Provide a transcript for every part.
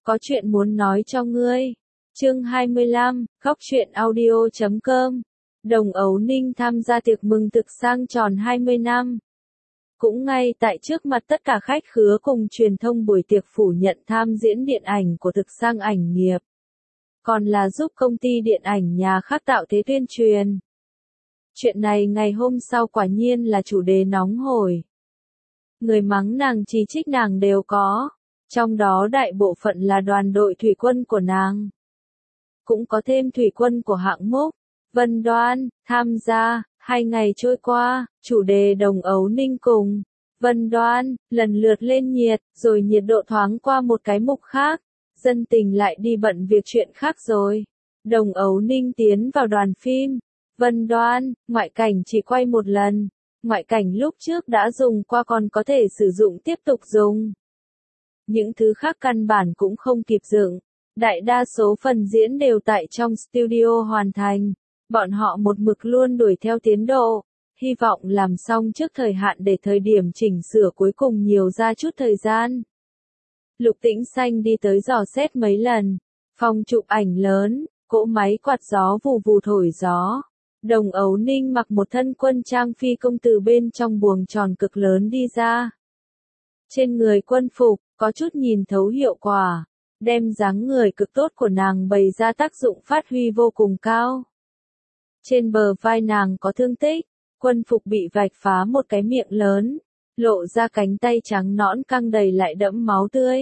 có chuyện muốn nói cho ngươi. Chương 25, Góc truyện audio.com. Đồng Ấu Ninh tham gia tiệc mừng thực sang tròn 20 năm. Cũng ngay tại trước mặt tất cả khách khứa cùng truyền thông buổi tiệc phủ nhận tham diễn điện ảnh của thực sang ảnh nghiệp. Còn là giúp công ty điện ảnh nhà khác tạo thế tuyên truyền. Chuyện này ngày hôm sau quả nhiên là chủ đề nóng hổi. Người mắng nàng chỉ trích nàng đều có, trong đó đại bộ phận là đoàn đội thủy quân của nàng. Cũng có thêm thủy quân của hạng mục, Vân Đoan, tham gia. 2 ngày trôi qua, chủ đề Đồng Ấu Ninh cùng Vân Đoan lần lượt lên nhiệt, rồi nhiệt độ thoáng qua một cái mục khác, dân tình lại đi bận việc chuyện khác rồi. Đồng Ấu Ninh tiến vào đoàn phim, Vân Đoan, ngoại cảnh chỉ quay một lần, ngoại cảnh lúc trước đã dùng qua còn có thể sử dụng tiếp tục dùng. Những thứ khác căn bản cũng không kịp dựng, đại đa số phần diễn đều tại trong studio hoàn thành. Bọn họ một mực luôn đuổi theo tiến độ, hy vọng làm xong trước thời hạn để thời điểm chỉnh sửa cuối cùng nhiều ra chút thời gian. Lục Tĩnh Xanh đi tới dò xét mấy lần, phòng chụp ảnh lớn, cỗ máy quạt gió vù vù thổi gió. Đồng Ấu Ninh mặc một thân quân trang phi công từ bên trong buồng tròn cực lớn đi ra. Trên người quân phục, có chút nhìn thấu hiệu quả, đem dáng người cực tốt của nàng bày ra tác dụng phát huy vô cùng cao. Trên bờ vai nàng có thương tích, quân phục bị vạch phá một cái miệng lớn, lộ ra cánh tay trắng nõn căng đầy lại đẫm máu tươi.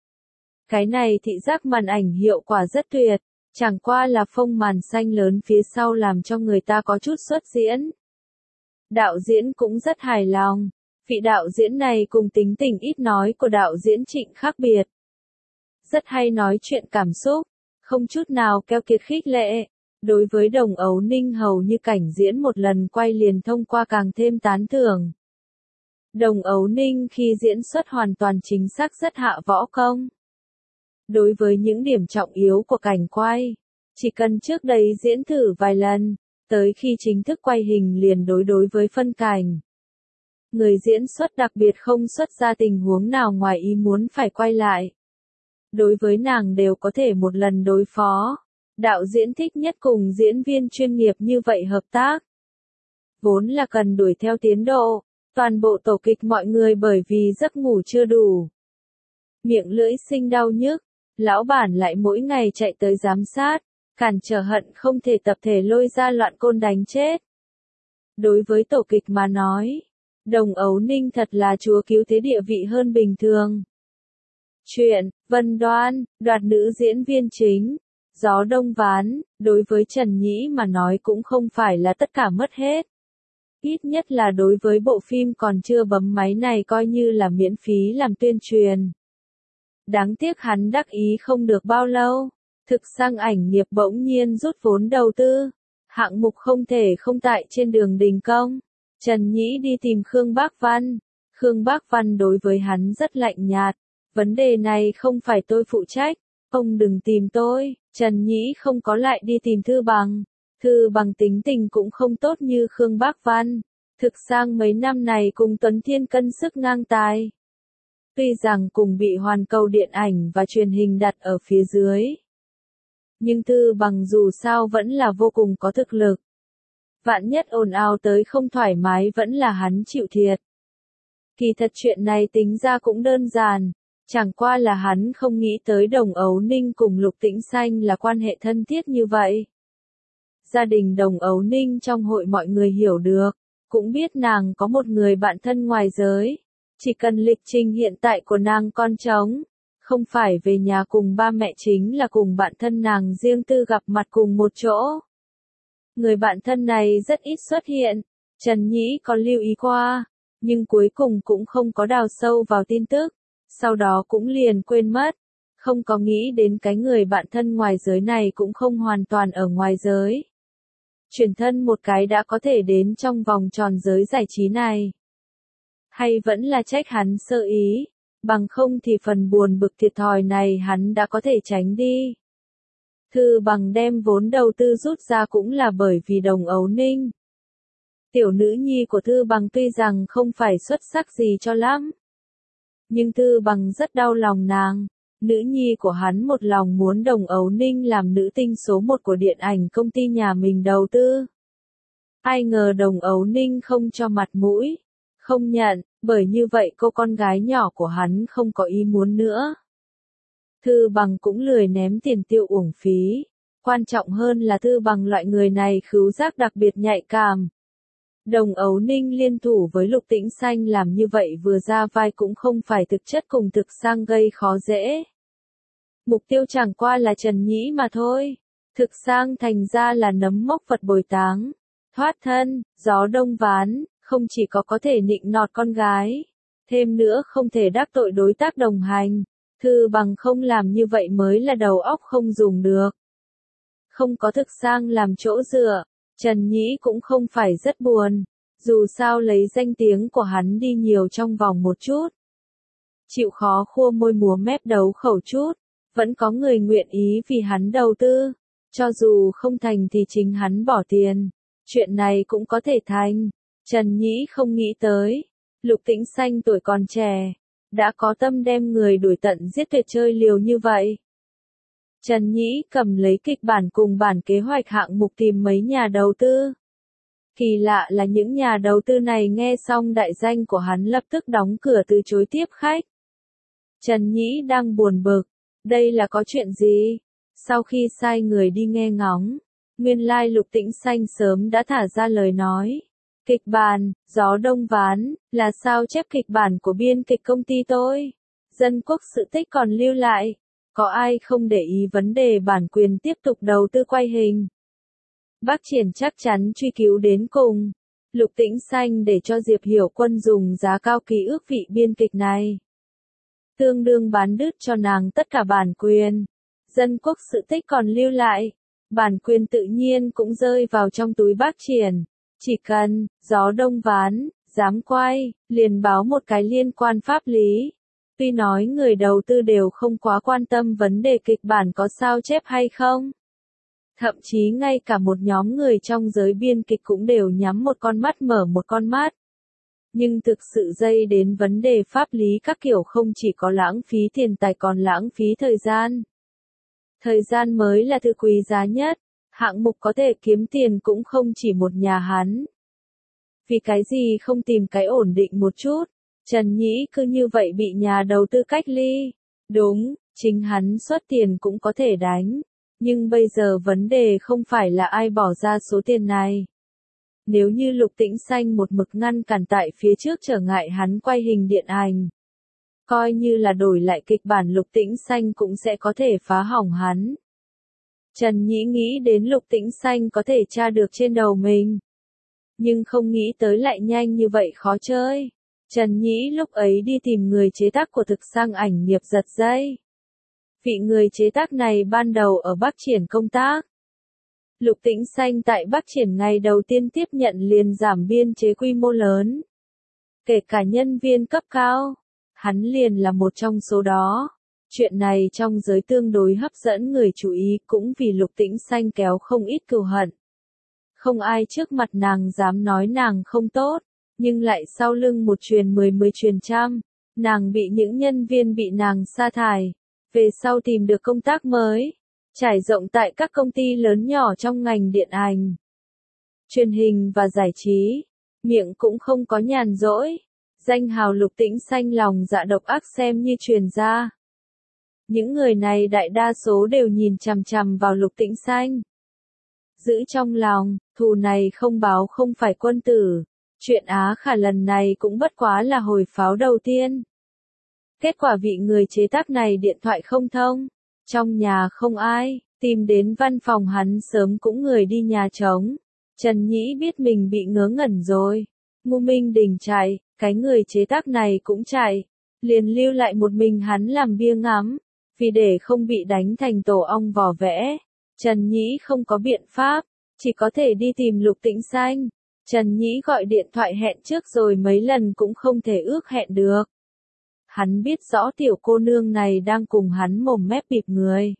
Cái này thị giác màn ảnh hiệu quả rất tuyệt, chẳng qua là phông màn xanh lớn phía sau làm cho người ta có chút xuất diễn. Đạo diễn cũng rất hài lòng, vị đạo diễn này cùng tính tình ít nói của đạo diễn Trịnh khác biệt. Rất hay nói chuyện cảm xúc, không chút nào keo kiệt khích lệ. Đối với Đồng Ấu Ninh hầu như cảnh diễn một lần quay liền thông qua càng thêm tán thưởng. Đồng Ấu Ninh khi diễn xuất hoàn toàn chính xác rất hạ võ công. Đối với những điểm trọng yếu của cảnh quay, chỉ cần trước đây diễn thử vài lần, tới khi chính thức quay hình liền đối với phân cảnh. Người diễn xuất đặc biệt không xuất ra tình huống nào ngoài ý muốn phải quay lại. Đối với nàng đều có thể một lần đối phó. Đạo diễn thích nhất cùng diễn viên chuyên nghiệp như vậy hợp tác. Vốn là cần đuổi theo tiến độ, toàn bộ tổ kịch mọi người bởi vì giấc ngủ chưa đủ. Miệng lưỡi sinh đau nhức, lão bản lại mỗi ngày chạy tới giám sát, cản trở hận không thể tập thể lôi ra loạn côn đánh chết. Đối với tổ kịch mà nói, Đồng Ấu Ninh thật là chúa cứu thế địa vị hơn bình thường. Chuyện, Vân Đoan, đoạt nữ diễn viên chính. Gió đông ván, đối với Trần Nhĩ mà nói cũng không phải là tất cả mất hết. Ít nhất là đối với bộ phim còn chưa bấm máy này coi như là miễn phí làm tuyên truyền. Đáng tiếc hắn đắc ý không được bao lâu, thực sang ảnh nghiệp bỗng nhiên rút vốn đầu tư. Hạng mục không thể không tại trên đường đình công. Trần Nhĩ đi tìm Khương Bác Văn. Khương Bác Văn đối với hắn rất lạnh nhạt. Vấn đề này không phải tôi phụ trách. Ông đừng tìm tôi. Trần Nhĩ không có lại đi tìm Thư Bằng. Thư Bằng tính tình cũng không tốt như Khương Bác Văn. Thực sang mấy năm này cùng Tuấn Thiên cân sức ngang tài. Tuy rằng cùng bị hoàn cầu điện ảnh và truyền hình đặt ở phía dưới. Nhưng Thư Bằng dù sao vẫn là vô cùng có thực lực. Vạn nhất ồn ào tới không thoải mái vẫn là hắn chịu thiệt. Kỳ thật chuyện này tính ra cũng đơn giản. Chẳng qua là hắn không nghĩ tới Đồng Ấu Ninh cùng Lục Tĩnh Xanh là quan hệ thân thiết như vậy. Gia đình Đồng Ấu Ninh trong hội mọi người hiểu được, cũng biết nàng có một người bạn thân ngoài giới. Chỉ cần lịch trình hiện tại của nàng con trống, không phải về nhà cùng ba mẹ chính là cùng bạn thân nàng riêng tư gặp mặt cùng một chỗ. Người bạn thân này rất ít xuất hiện, Trần Nhĩ có lưu ý qua, nhưng cuối cùng cũng không có đào sâu vào tin tức. Sau đó cũng liền quên mất, không có nghĩ đến cái người bạn thân ngoài giới này cũng không hoàn toàn ở ngoài giới. Chuyển thân một cái đã có thể đến trong vòng tròn giới giải trí này. Hay vẫn là trách hắn sơ ý, bằng không thì phần buồn bực thiệt thòi này hắn đã có thể tránh đi. Thư Bằng đem vốn đầu tư rút ra cũng là bởi vì Đồng Ấu Ninh. Tiểu nữ nhi của Thư Bằng tuy rằng không phải xuất sắc gì cho lắm. Nhưng Thư Bằng rất đau lòng nàng, Nữ nhi của hắn một lòng muốn Đồng Ấu Ninh làm nữ tinh số 1 của điện ảnh công ty nhà mình đầu tư. Ai ngờ Đồng Ấu Ninh không cho mặt mũi, không nhận, bởi như vậy cô con gái nhỏ của hắn không có ý muốn nữa. Thư Bằng cũng lười ném tiền tiêu uổng phí, quan trọng hơn là Thư Bằng loại người này khứu giác đặc biệt nhạy cảm. Đồng Ấu Ninh liên thủ với Lục Tĩnh Xanh làm như vậy vừa ra vai cũng không phải thực chất cùng Thực Sang gây khó dễ. Mục tiêu chẳng qua là Trần Nhĩ mà thôi. Thực Sang thành ra là nấm mốc vật bồi táng, thoát thân, gió đông ván, không chỉ có thể nịnh nọt con gái, thêm nữa không thể đắc tội đối tác đồng hành. Thư Bằng không làm như vậy mới là đầu óc không dùng được. Không có Thực Sang làm chỗ dựa, Trần Nhĩ cũng không phải rất buồn, dù sao lấy danh tiếng của hắn đi nhiều trong vòng một chút. Chịu khó khua môi múa mép đấu khẩu chút, vẫn có người nguyện ý vì hắn đầu tư, cho dù không thành thì chính hắn bỏ tiền, chuyện này cũng có thể thành. Trần Nhĩ không nghĩ tới, Lục Tĩnh Xanh tuổi còn trẻ, đã có tâm đem người đuổi tận giết tuyệt chơi liều như vậy. Trần Nhĩ cầm lấy kịch bản cùng bản kế hoạch hạng mục tìm mấy nhà đầu tư. Kỳ lạ là những nhà đầu tư này nghe xong đại danh của hắn lập tức đóng cửa từ chối tiếp khách. Trần Nhĩ đang buồn bực, đây là có chuyện gì? Sau khi sai người đi nghe ngóng, nguyên lai Lục Tĩnh Xanh sớm đã thả ra lời nói. Kịch bản, gió đông ván, là sao chép kịch bản của biên kịch công ty tôi. Dân Quốc Sự Tích còn lưu lại. Có ai không để ý vấn đề bản quyền tiếp tục đầu tư quay hình? Bác Triển chắc chắn truy cứu đến cùng. Lục Tĩnh Xanh để cho Diệp Hiểu Quân dùng giá cao ký ức vị biên kịch này. Tương đương bán đứt cho nàng tất cả bản quyền. Dân Quốc Sự Tích còn lưu lại. Bản quyền tự nhiên cũng rơi vào trong túi bác Triển. Chỉ cần, gió đông ván, dám quay, liền báo một cái liên quan pháp lý. Tuy nói người đầu tư đều không quá quan tâm vấn đề kịch bản có sao chép hay không. Thậm chí ngay cả một nhóm người trong giới biên kịch cũng đều nhắm một con mắt mở một con mắt. Nhưng thực sự dây đến vấn đề pháp lý các kiểu không chỉ có lãng phí tiền tài còn lãng phí thời gian. Thời gian mới là thứ quý giá nhất, hạng mục có thể kiếm tiền cũng không chỉ một nhà hắn. Vì cái gì không tìm cái ổn định một chút? Trần Nhĩ cứ như vậy bị nhà đầu tư cách ly. Đúng, chính hắn xuất tiền cũng có thể đánh. Nhưng bây giờ vấn đề không phải là ai bỏ ra số tiền này. Nếu như Lục Tĩnh Xanh một mực ngăn cản tại phía trước trở ngại hắn quay hình điện ảnh. Coi như là đổi lại kịch bản Lục Tĩnh Xanh cũng sẽ có thể phá hỏng hắn. Trần Nhĩ nghĩ đến Lục Tĩnh Xanh có thể tra được trên đầu mình. Nhưng không nghĩ tới lại nhanh như vậy khó chơi. Trần Nhĩ lúc ấy đi tìm người chế tác của Thực Sang ảnh nghiệp giật dây. Vị người chế tác này ban đầu ở Bắc Triển công tác. Lục Tĩnh Xanh tại Bắc Triển ngày đầu tiên tiếp nhận liền giảm biên chế quy mô lớn. Kể cả nhân viên cấp cao, hắn liền là một trong số đó. Chuyện này trong giới tương đối hấp dẫn người chú ý cũng vì Lục Tĩnh Xanh kéo không ít cừu hận. Không ai trước mặt nàng dám nói nàng không tốt, nhưng lại sau lưng một truyền 10 truyền trăm, nàng bị những nhân viên bị nàng sa thải, về sau tìm được công tác mới, trải rộng tại các công ty lớn nhỏ trong ngành điện ảnh, truyền hình và giải trí, miệng cũng không có nhàn rỗi, danh hào Lục Tĩnh Xanh lòng dạ độc ác xem như truyền ra. Những người này đại đa số đều nhìn chằm chằm vào Lục Tĩnh Xanh. Giữ trong lòng, thù này không báo không phải quân tử. Chuyện Á Khả lần này cũng bất quá là hồi pháo đầu tiên. Kết quả vị người chế tác này điện thoại không thông, trong nhà không ai, tìm đến văn phòng hắn sớm cũng người đi nhà trống. Trần Nhĩ biết mình bị ngớ ngẩn rồi. Ngô Minh Đình chạy, cái người chế tác này cũng chạy. Liền lưu lại một mình hắn làm bia ngắm. Vì để không bị đánh thành tổ ong vỏ vẽ, Trần Nhĩ không có biện pháp, chỉ có thể đi tìm Lục Tĩnh Xanh. Trần Nhĩ gọi điện thoại hẹn trước rồi mấy lần cũng không thể ước hẹn được. Hắn biết rõ tiểu cô nương này đang cùng hắn mồm mép bịp người.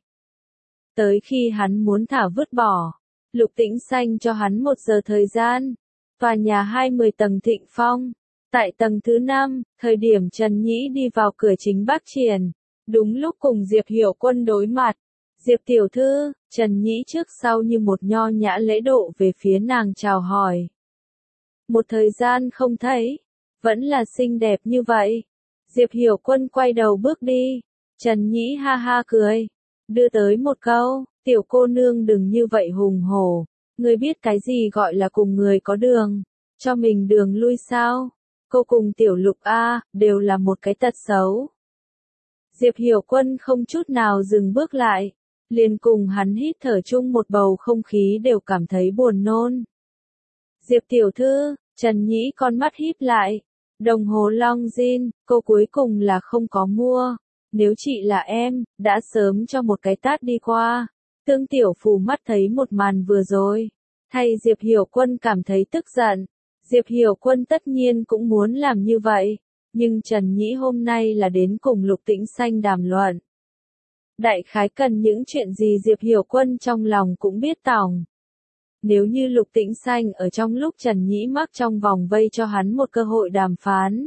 Tới khi hắn muốn thả vứt bỏ, Lục Tĩnh Xanh cho hắn 1 giờ thời gian. Tòa nhà 20 tầng Thịnh Phong. Tại tầng thứ 5, thời điểm Trần Nhĩ đi vào cửa chính Bắc Triển, Đúng lúc cùng Diệp Hiểu Quân đối mặt, Diệp tiểu thư, Trần Nhĩ trước sau như một nho nhã lễ độ về phía nàng chào hỏi. Một thời gian không thấy, vẫn là xinh đẹp như vậy. Diệp Hiểu Quân quay đầu bước đi, Trần Nhĩ ha ha cười, đưa tới một câu, tiểu cô nương đừng như vậy hùng hổ, ngươi biết cái gì gọi là cùng người có đường, cho mình đường lui sao? Cô cùng tiểu Lục A, đều là một cái tật xấu. Diệp Hiểu Quân không chút nào dừng bước lại, liền cùng hắn hít thở chung một bầu không khí đều cảm thấy buồn nôn. Diệp tiểu thư, Trần Nhĩ con mắt híp lại, đồng hồ Longines, cô cuối cùng là không có mua, nếu chị là em, đã sớm cho một cái tát đi qua. Tương Tiểu Phù mắt thấy một màn vừa rồi, thay Diệp Hiểu Quân cảm thấy tức giận. Diệp Hiểu Quân tất nhiên cũng muốn làm như vậy, nhưng Trần Nhĩ hôm nay là đến cùng Lục Tĩnh Xanh đàm luận. Đại khái cần những chuyện gì Diệp Hiểu Quân trong lòng cũng biết tòng. Nếu như Lục Tĩnh Xanh ở trong lúc Trần Nhĩ mắc trong vòng vây cho hắn một cơ hội đàm phán,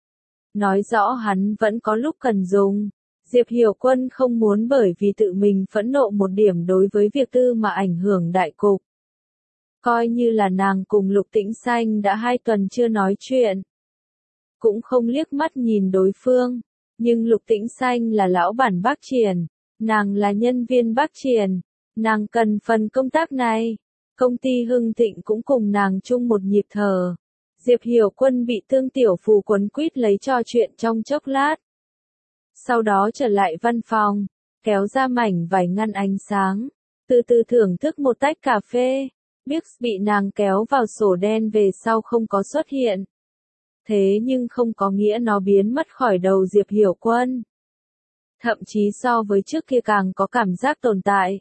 nói rõ hắn vẫn có lúc cần dùng. Diệp Hiểu Quân không muốn bởi vì tự mình phẫn nộ một điểm đối với việc tư mà ảnh hưởng đại cục. Coi như là nàng cùng Lục Tĩnh Xanh đã 2 tuần chưa nói chuyện, cũng không liếc mắt nhìn đối phương, nhưng Lục Tĩnh Xanh là lão bản Bác Triển, nàng là nhân viên Bác Triển, nàng cần phần công tác này. Công ty Hưng Thịnh cũng cùng nàng chung một nhịp thở. Diệp Hiểu Quân bị Tương Tiểu Phù quấn quýt lấy trò chuyện trong chốc lát. Sau đó trở lại văn phòng, kéo ra mảnh vải ngăn ánh sáng, từ từ thưởng thức một tách cà phê. Bix bị nàng kéo vào sổ đen về sau không có xuất hiện. Thế nhưng không có nghĩa nó biến mất khỏi đầu Diệp Hiểu Quân. Thậm chí so với trước kia càng có cảm giác tồn tại.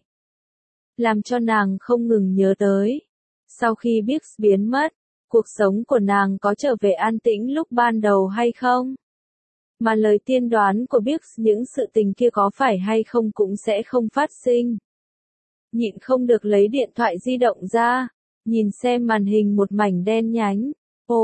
Làm cho nàng không ngừng nhớ tới. Sau khi Bix biến mất, cuộc sống của nàng có trở về an tĩnh lúc ban đầu hay không? Mà lời tiên đoán của Bix những sự tình kia có phải hay không cũng sẽ không phát sinh. Nhịn không được lấy điện thoại di động ra, nhìn xem màn hình một mảnh đen nhánh.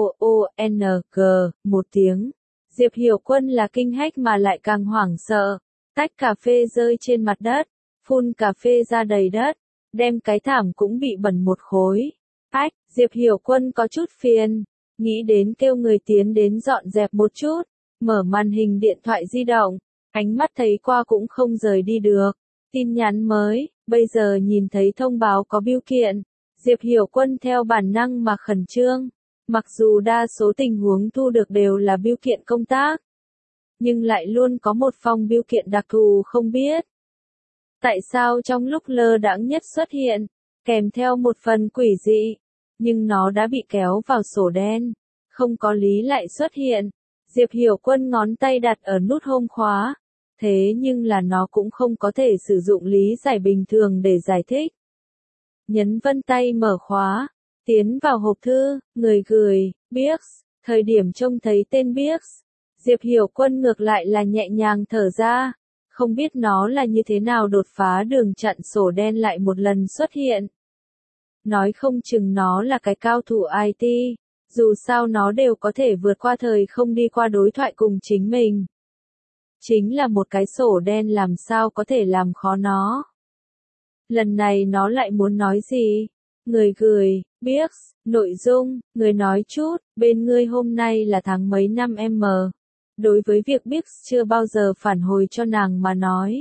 O-O-N-G, một tiếng. Diệp Hiểu Quân là kinh hách mà lại càng hoảng sợ. Tách cà phê rơi trên mặt đất, phun cà phê ra đầy đất, đem cái thảm cũng bị bẩn một khối. Ách, Diệp Hiểu Quân có chút phiền, nghĩ đến kêu người tiến đến dọn dẹp một chút, mở màn hình điện thoại di động, ánh mắt thấy qua cũng không rời đi được. Tin nhắn mới, bây giờ nhìn thấy thông báo có bưu kiện, Diệp Hiểu Quân theo bản năng mà khẩn trương. Mặc dù đa số tình huống thu được đều là bưu kiện công tác, nhưng lại luôn có một phong bưu kiện đặc thù không biết. Tại sao trong lúc lơ đãng nhất xuất hiện, kèm theo một phần quỷ dị, nhưng nó đã bị kéo vào sổ đen, không có lý lại xuất hiện. Diệp Hiểu Quân ngón tay đặt ở nút home khóa, thế nhưng là nó cũng không có thể sử dụng lý giải bình thường để giải thích. Nhấn vân tay mở khóa, tiến vào hộp thư, người gửi, Bix, thời điểm trông thấy tên Bix, Diệp Hiểu Quân ngược lại là nhẹ nhàng thở ra, không biết nó là như thế nào đột phá đường chặn sổ đen lại một lần xuất hiện. Nói không chừng nó là cái cao thủ IT, dù sao nó đều có thể vượt qua thời không đi qua đối thoại cùng chính mình. Chính là một cái sổ đen làm sao có thể làm khó nó. Lần này nó lại muốn nói gì? Người gửi, Bix, nội dung, người nói chút, bên ngươi hôm nay là tháng mấy năm M. Đối với việc Bix chưa bao giờ phản hồi cho nàng mà nói.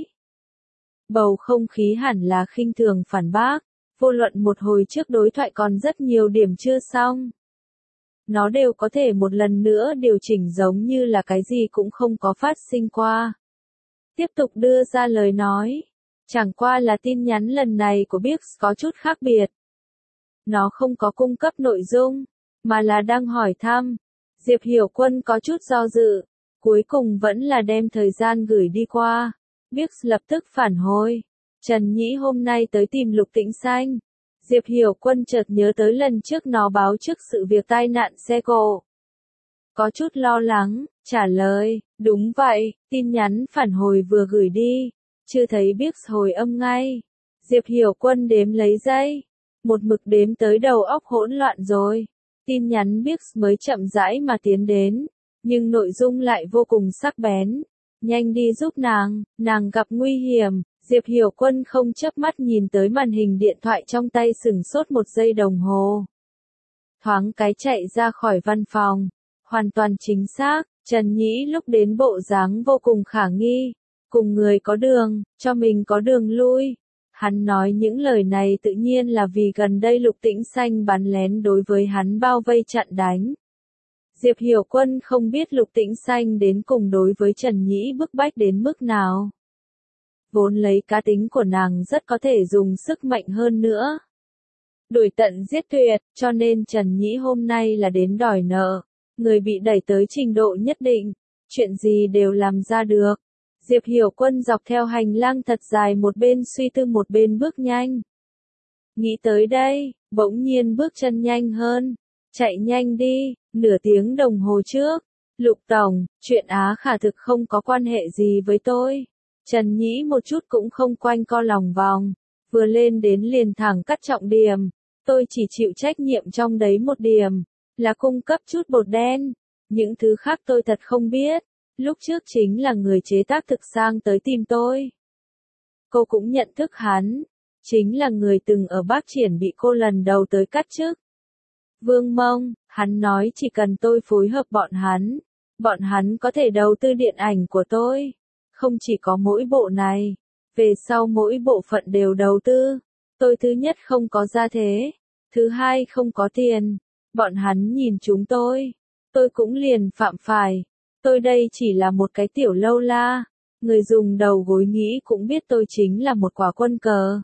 Bầu không khí hẳn là khinh thường phản bác, vô luận một hồi trước đối thoại còn rất nhiều điểm chưa xong. Nó đều có thể một lần nữa điều chỉnh giống như là cái gì cũng không có phát sinh qua. Tiếp tục đưa ra lời nói. Chẳng qua là tin nhắn lần này của Bix có chút khác biệt. Nó không có cung cấp nội dung, mà là đang hỏi thăm. Diệp Hiểu Quân có chút do dự, cuối cùng vẫn là đem thời gian gửi đi qua. Bix lập tức phản hồi. Trần Nhĩ hôm nay tới tìm Lục Tĩnh Xanh. Diệp Hiểu Quân chợt nhớ tới lần trước nó báo trước sự việc tai nạn xe cộ. Có chút lo lắng, trả lời, đúng vậy, tin nhắn phản hồi vừa gửi đi, chưa thấy Bix hồi âm ngay. Diệp Hiểu Quân đếm lấy giây, một mực đếm tới đầu óc hỗn loạn rồi. Tin nhắn Bix mới chậm rãi mà tiến đến, nhưng nội dung lại vô cùng sắc bén. nhanh đi giúp nàng gặp nguy hiểm. Diệp Hiểu Quân không chớp mắt nhìn tới màn hình điện thoại trong tay sửng sốt 1 giây đồng hồ. Thoáng cái chạy ra khỏi văn phòng. Hoàn toàn chính xác, Trần Nhĩ lúc đến bộ dáng vô cùng khả nghi. Cùng người có đường, cho mình có đường lui. Hắn nói những lời này tự nhiên là vì gần đây Lục Tĩnh Xanh bắn lén đối với hắn bao vây chặn đánh. Diệp Hiểu Quân không biết Lục Tĩnh Xanh đến cùng đối với Trần Nhĩ bức bách đến mức nào. Vốn lấy cá tính của nàng rất có thể dùng sức mạnh hơn nữa. Đuổi tận giết tuyệt, cho nên Trần Nhĩ hôm nay là đến đòi nợ. Người bị đẩy tới trình độ nhất định, chuyện gì đều làm ra được. Diệp Hiểu Quân dọc theo hành lang thật dài một bên suy tư một bên bước nhanh. Nghĩ tới đây, bỗng nhiên bước chân nhanh hơn. Chạy nhanh đi, nửa tiếng đồng hồ trước. Lục Tổng, chuyện Á Khả thực không có quan hệ gì với tôi. Trần Nhĩ một chút cũng không quanh co lòng vòng. Vừa lên đến liền thẳng cắt trọng điểm. Tôi chỉ chịu trách nhiệm trong đấy một điểm. Là cung cấp chút bột đen. Những thứ khác tôi thật không biết. Lúc trước chính là người chế tác thực sang tới tìm tôi. Cô cũng nhận thức hắn. Chính là người từng ở Bắc Triển bị cô lần đầu tới cắt chức. Vương Mông, hắn nói chỉ cần tôi phối hợp bọn hắn có thể đầu tư điện ảnh của tôi. Không chỉ có mỗi bộ này, về sau mỗi bộ phận đều đầu tư. Tôi thứ nhất không có gia thế, thứ hai không có tiền. Bọn hắn nhìn chúng tôi cũng liền phạm phải. Tôi đây chỉ là một cái tiểu lâu la, người dùng đầu gối nghĩ cũng biết tôi chính là một quả quân cờ.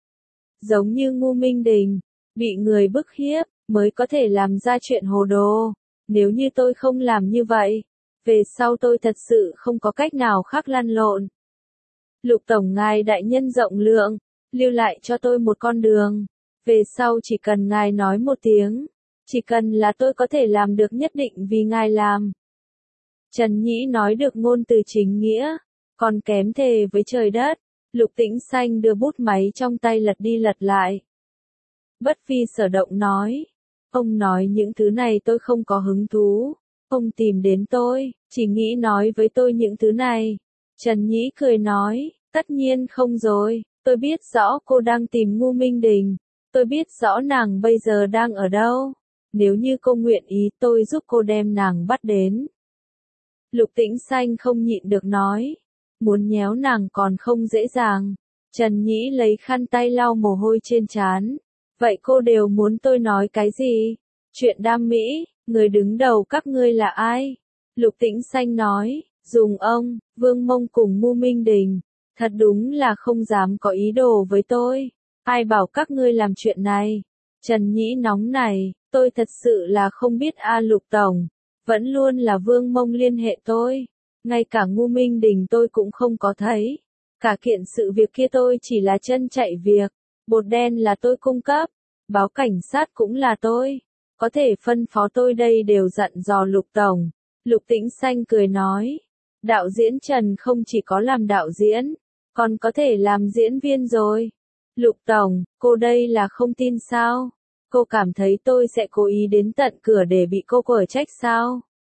Giống như Ngô Minh Đình, bị người bức hiếp, mới có thể làm ra chuyện hồ đồ. Nếu như tôi không làm như vậy, về sau tôi thật sự không có cách nào khác lăn lộn. Lục Tổng ngài đại nhân rộng lượng, lưu lại cho tôi một con đường. Về sau chỉ cần ngài nói một tiếng, chỉ cần là tôi có thể làm được nhất định vì ngài làm. Trần Nhĩ nói được ngôn từ chính nghĩa, còn kém thề với trời đất. Lục Tĩnh Xanh đưa bút máy trong tay lật đi lật lại. Bất phi sở động nói. Ông nói những thứ này tôi không có hứng thú. Ông tìm đến tôi, chỉ nghĩ nói với tôi những thứ này. Trần Nhĩ cười nói, tất nhiên không rồi, tôi biết rõ cô đang tìm Ngô Minh Đình. Tôi biết rõ nàng bây giờ đang ở đâu. Nếu như cô nguyện ý tôi giúp cô đem nàng bắt đến. Lục Tĩnh Xanh không nhịn được nói. Muốn nhéo nàng còn không dễ dàng. Trần Nhĩ lấy khăn tay lau mồ hôi trên trán. Vậy cô đều muốn tôi nói cái gì? Chuyện đam mỹ, người đứng đầu các ngươi là ai? Lục Tĩnh Xanh nói, dùng ông, Vương Mông cùng Ngô Minh Đình. Thật đúng là không dám có ý đồ với tôi. Ai bảo các ngươi làm chuyện này? Trần Nhĩ nóng này, tôi thật sự là không biết a Lục Tổng. Vẫn luôn là Vương Mông liên hệ tôi. Ngay cả Ngô Minh Đình tôi cũng không có thấy. Cả kiện sự việc kia tôi chỉ là chân chạy việc. Bột đen là tôi cung cấp. Báo cảnh sát cũng là tôi. Có thể phân phó tôi đây đều dặn dò Lục Tổng. Lục Tĩnh Xanh cười nói. Đạo diễn Trần không chỉ có làm đạo diễn, còn có thể làm diễn viên rồi. Lục Tổng, cô đây là không tin sao? Cô cảm thấy tôi sẽ cố ý đến tận cửa để bị cô quở trách sao?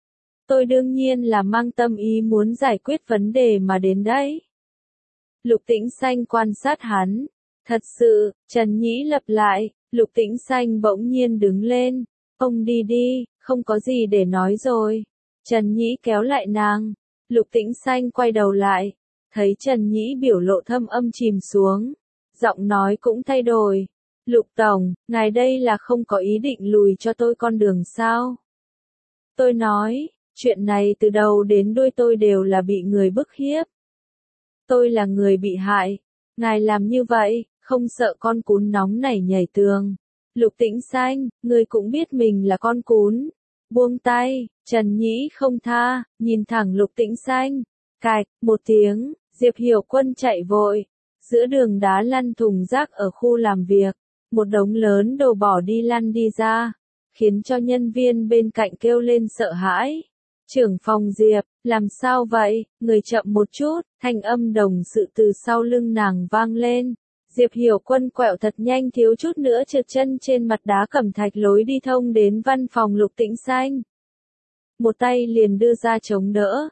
Tôi đương nhiên là mang tâm ý muốn giải quyết vấn đề mà đến đấy. Lục Tĩnh Xanh quan sát hắn. Thật sự, Trần Nhĩ lặp lại, Lục Tĩnh Xanh bỗng nhiên đứng lên. Ông đi đi, không có gì để nói rồi. Trần Nhĩ kéo lại nàng. Lục Tĩnh Xanh quay đầu lại. Thấy Trần Nhĩ biểu lộ thâm âm chìm xuống. Giọng nói cũng thay đổi. Lục Tổng, ngài đây là không có ý định lùi cho tôi con đường sao? Tôi nói, chuyện này từ đầu đến đuôi tôi đều là bị người bức hiếp. Tôi là người bị hại. Ngài làm như vậy, không sợ con cún nóng này nhảy tường. Lục Tĩnh Xanh, người cũng biết mình là con cún. Buông tay, Trần Nhĩ không tha, nhìn thẳng Lục Tĩnh Xanh. Cạch, một tiếng, Diệp Hiểu Quân chạy vội. Giữa đường đá lăn thùng rác ở khu làm việc. Một đống lớn đồ bỏ đi lăn đi ra. Khiến cho nhân viên bên cạnh kêu lên sợ hãi. Trưởng phòng Diệp, làm sao vậy? Người chậm một chút, thanh âm đồng sự từ sau lưng nàng vang lên. Diệp Hiểu Quân quẹo thật nhanh thiếu chút nữa trượt chân trên mặt đá cẩm thạch lối đi thông đến văn phòng Lục Tĩnh Xanh. Một tay liền đưa ra chống đỡ.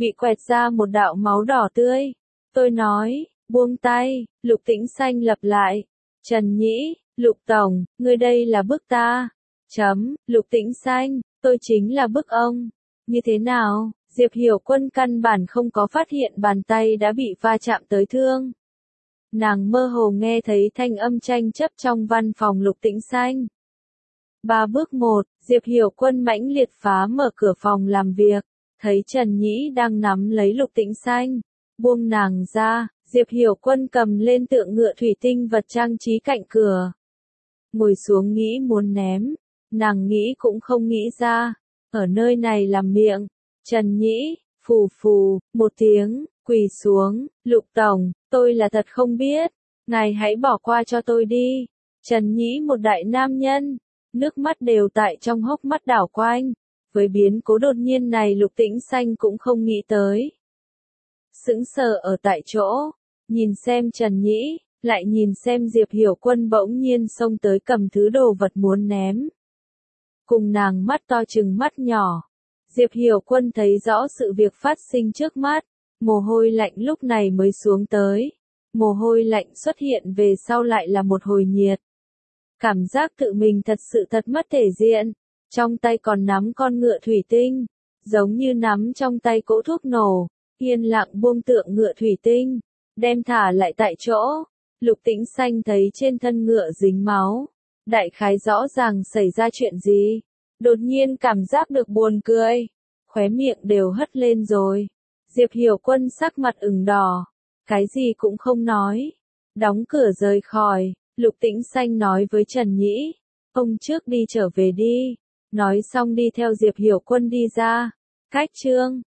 bị quẹt ra một đạo máu đỏ tươi. Tôi nói, buông tay, Lục Tĩnh Xanh lặp lại. Trần Nhĩ, Lục Tổng, ngươi đây là bức ta. Lục Tĩnh Xanh, tôi chính là bức ông. Như thế nào? Diệp Hiểu Quân căn bản không có phát hiện bàn tay đã bị va chạm tới thương. Nàng mơ hồ nghe thấy thanh âm tranh chấp trong văn phòng Lục Tĩnh Xanh. 3 bước 1, Diệp Hiểu Quân mãnh liệt phá mở cửa phòng làm việc, thấy Trần Nhĩ đang nắm lấy Lục Tĩnh Xanh, buông nàng ra, Diệp Hiểu Quân cầm lên tượng ngựa thủy tinh vật trang trí cạnh cửa. Ngồi xuống nghĩ muốn ném, nàng nghĩ cũng không nghĩ ra, ở nơi này làm miệng. Trần Nhĩ, phù phù, một tiếng, quỳ xuống, Lục Tổng, tôi là thật không biết, ngài hãy bỏ qua cho tôi đi. Trần Nhĩ một đại nam nhân, nước mắt đều tại trong hốc mắt đảo quanh, với biến cố đột nhiên này Lục Tĩnh Xanh cũng không nghĩ tới. Sững sờ ở tại chỗ, nhìn xem Trần Nhĩ, lại nhìn xem Diệp Hiểu Quân bỗng nhiên xông tới cầm thứ đồ vật muốn ném. Cùng nàng mắt to trừng mắt nhỏ. Diệp Hiểu Quân thấy rõ sự việc phát sinh trước mắt, mồ hôi lạnh lúc này mới xuống tới. Mồ hôi lạnh xuất hiện về sau lại là một hồi nhiệt. Cảm giác tự mình thật sự thật mất thể diện, trong tay còn nắm con ngựa thủy tinh, giống như nắm trong tay cỗ thuốc nổ, yên lặng buông tượng ngựa thủy tinh, đem thả lại tại chỗ. Lục Tĩnh Xanh thấy trên thân ngựa dính máu, đại khái rõ ràng xảy ra chuyện gì. Đột nhiên cảm giác được buồn cười, khóe miệng đều hất lên rồi. Diệp Hiểu Quân sắc mặt ửng đỏ, cái gì cũng không nói, đóng cửa rời khỏi. Lục Tĩnh Xanh nói với Trần Nhĩ, ông trước đi trở về đi, nói xong đi theo Diệp Hiểu Quân đi ra. Cách chương